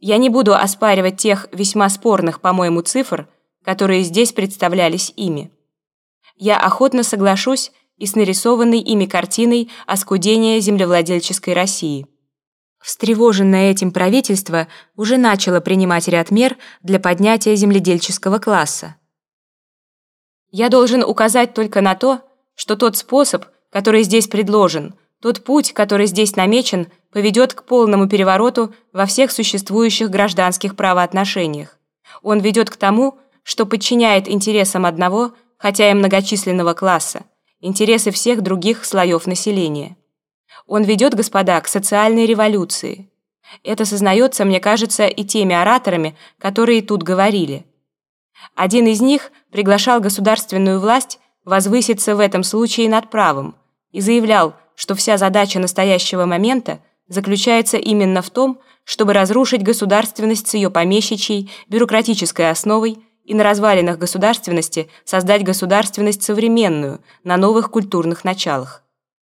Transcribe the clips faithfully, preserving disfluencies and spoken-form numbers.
Я не буду оспаривать тех весьма спорных, по-моему, цифр, которые здесь представлялись ими. Я охотно соглашусь и с нарисованной ими картиной оскудения землевладельческой России. Встревоженное этим правительство уже начало принимать ряд мер для поднятия земледельческого класса. Я должен указать только на то, что тот способ, который здесь предложен, тот путь, который здесь намечен, поведет к полному перевороту во всех существующих гражданских правоотношениях. Он ведет к тому, что подчиняет интересам одного, хотя и многочисленного класса, интересы всех других слоев населения. Он ведет, господа, к социальной революции. Это сознается, мне кажется, и теми ораторами, которые тут говорили. Один из них приглашал государственную власть возвыситься в этом случае над правом и заявлял, что вся задача настоящего момента заключается именно в том, чтобы разрушить государственность с ее помещичьей, бюрократической основой и на развалинах государственности создать государственность современную, на новых культурных началах.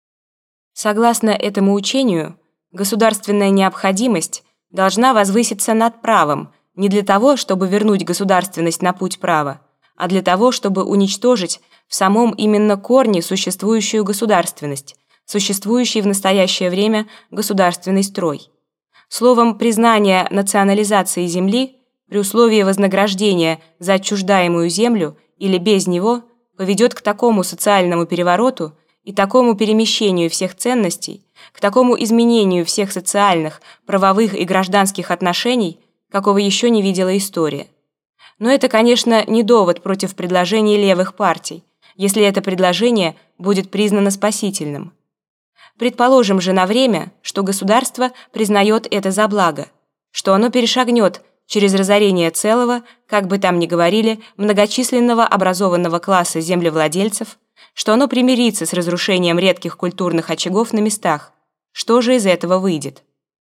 Согласно этому учению, государственная необходимость должна возвыситься над правом не для того, чтобы вернуть государственность на путь права, а для того, чтобы уничтожить в самом именно корне существующую государственность, существующий в настоящее время государственный строй. Словом, признание национализации земли при условии вознаграждения за отчуждаемую землю или без него поведет к такому социальному перевороту и такому перемещению всех ценностей, к такому изменению всех социальных, правовых и гражданских отношений, какого еще не видела история. Но это, конечно, не довод против предложений левых партий, если это предложение будет признано спасительным. Предположим же на время, что государство признает это за благо, что оно перешагнет через разорение целого, как бы там ни говорили, многочисленного образованного класса землевладельцев, что оно примирится с разрушением редких культурных очагов на местах. Что же из этого выйдет?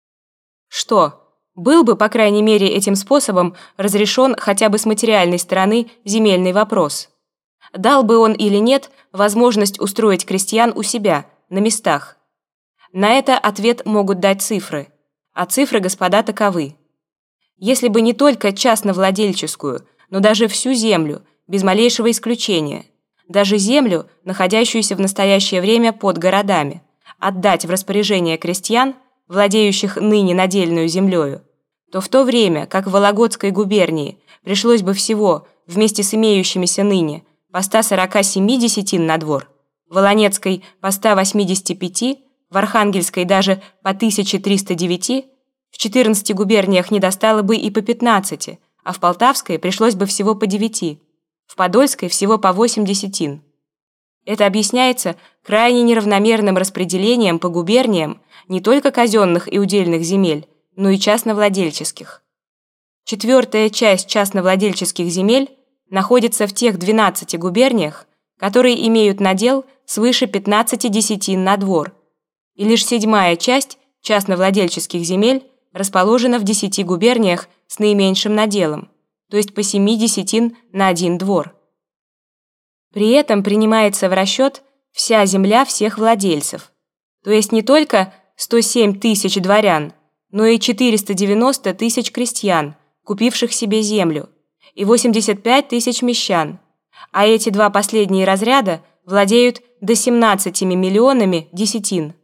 Что? Был бы, по крайней мере, этим способом разрешен хотя бы с материальной стороны земельный вопрос. Дал бы он или нет возможность устроить крестьян у себя, на местах. На это ответ могут дать цифры. А цифры, господа, таковы. Если бы не только частновладельческую, но даже всю землю, без малейшего исключения, даже землю, находящуюся в настоящее время под городами, отдать в распоряжение крестьян, владеющих ныне надельную землею, то в то время, как в Вологодской губернии пришлось бы всего, вместе с имеющимися ныне, по ста сорока семи десятин на двор, в Волонецкой по ста восьмидесяти пяти, в Архангельской даже по тысяче триста девяти, в четырнадцати губерниях не достало бы и по пятнадцати, а в Полтавской пришлось бы всего по девяти, в Подольской всего по восемь десятин. Это объясняется крайне неравномерным распределением по губерниям не только казенных и удельных земель, но и частновладельческих. Четвертая часть частновладельческих земель находится в тех двенадцати губерниях, которые имеют надел свыше пятнадцати десятин на двор, и лишь седьмая часть частновладельческих земель расположена в десяти губерниях с наименьшим наделом, то есть по семи десятин на один двор. При этом принимается в расчет вся земля всех владельцев, то есть не только сто семь тысяч дворян, но и четыреста девяносто тысяч крестьян, купивших себе землю, и восемьдесят пять тысяч мещан, а эти два последние разряда владеют до семнадцатими миллионами десятин.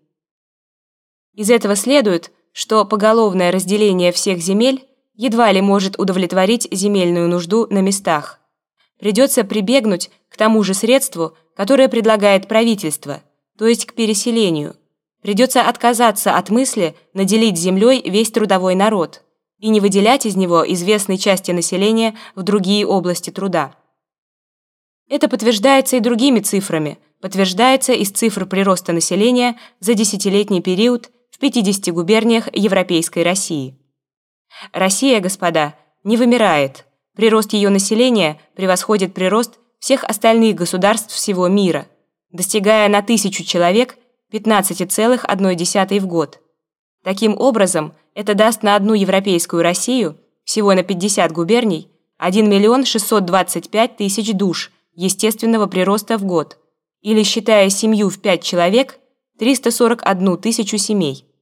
Из этого следует, что поголовное разделение всех земель едва ли может удовлетворить земельную нужду на местах. Придется прибегнуть к тому же средству, которое предлагает правительство, то есть к переселению. Придется отказаться от мысли наделить землей весь трудовой народ и не выделять из него известной части населения в другие области труда. Это подтверждается и другими цифрами, подтверждается из цифр прироста населения за десятилетний период в пятидесяти губерниях Европейской России. Россия, господа, не вымирает. Прирост ее населения превосходит прирост всех остальных государств всего мира, достигая на тысячу человек пятнадцать целых одна десятая в год. Таким образом, это даст на одну европейскую Россию, всего на пятьдесят губерний, один миллион шестьсот двадцать пять тысяч душ естественного прироста в год, или, считая семью в пять человек, триста сорок одну тысячу семей.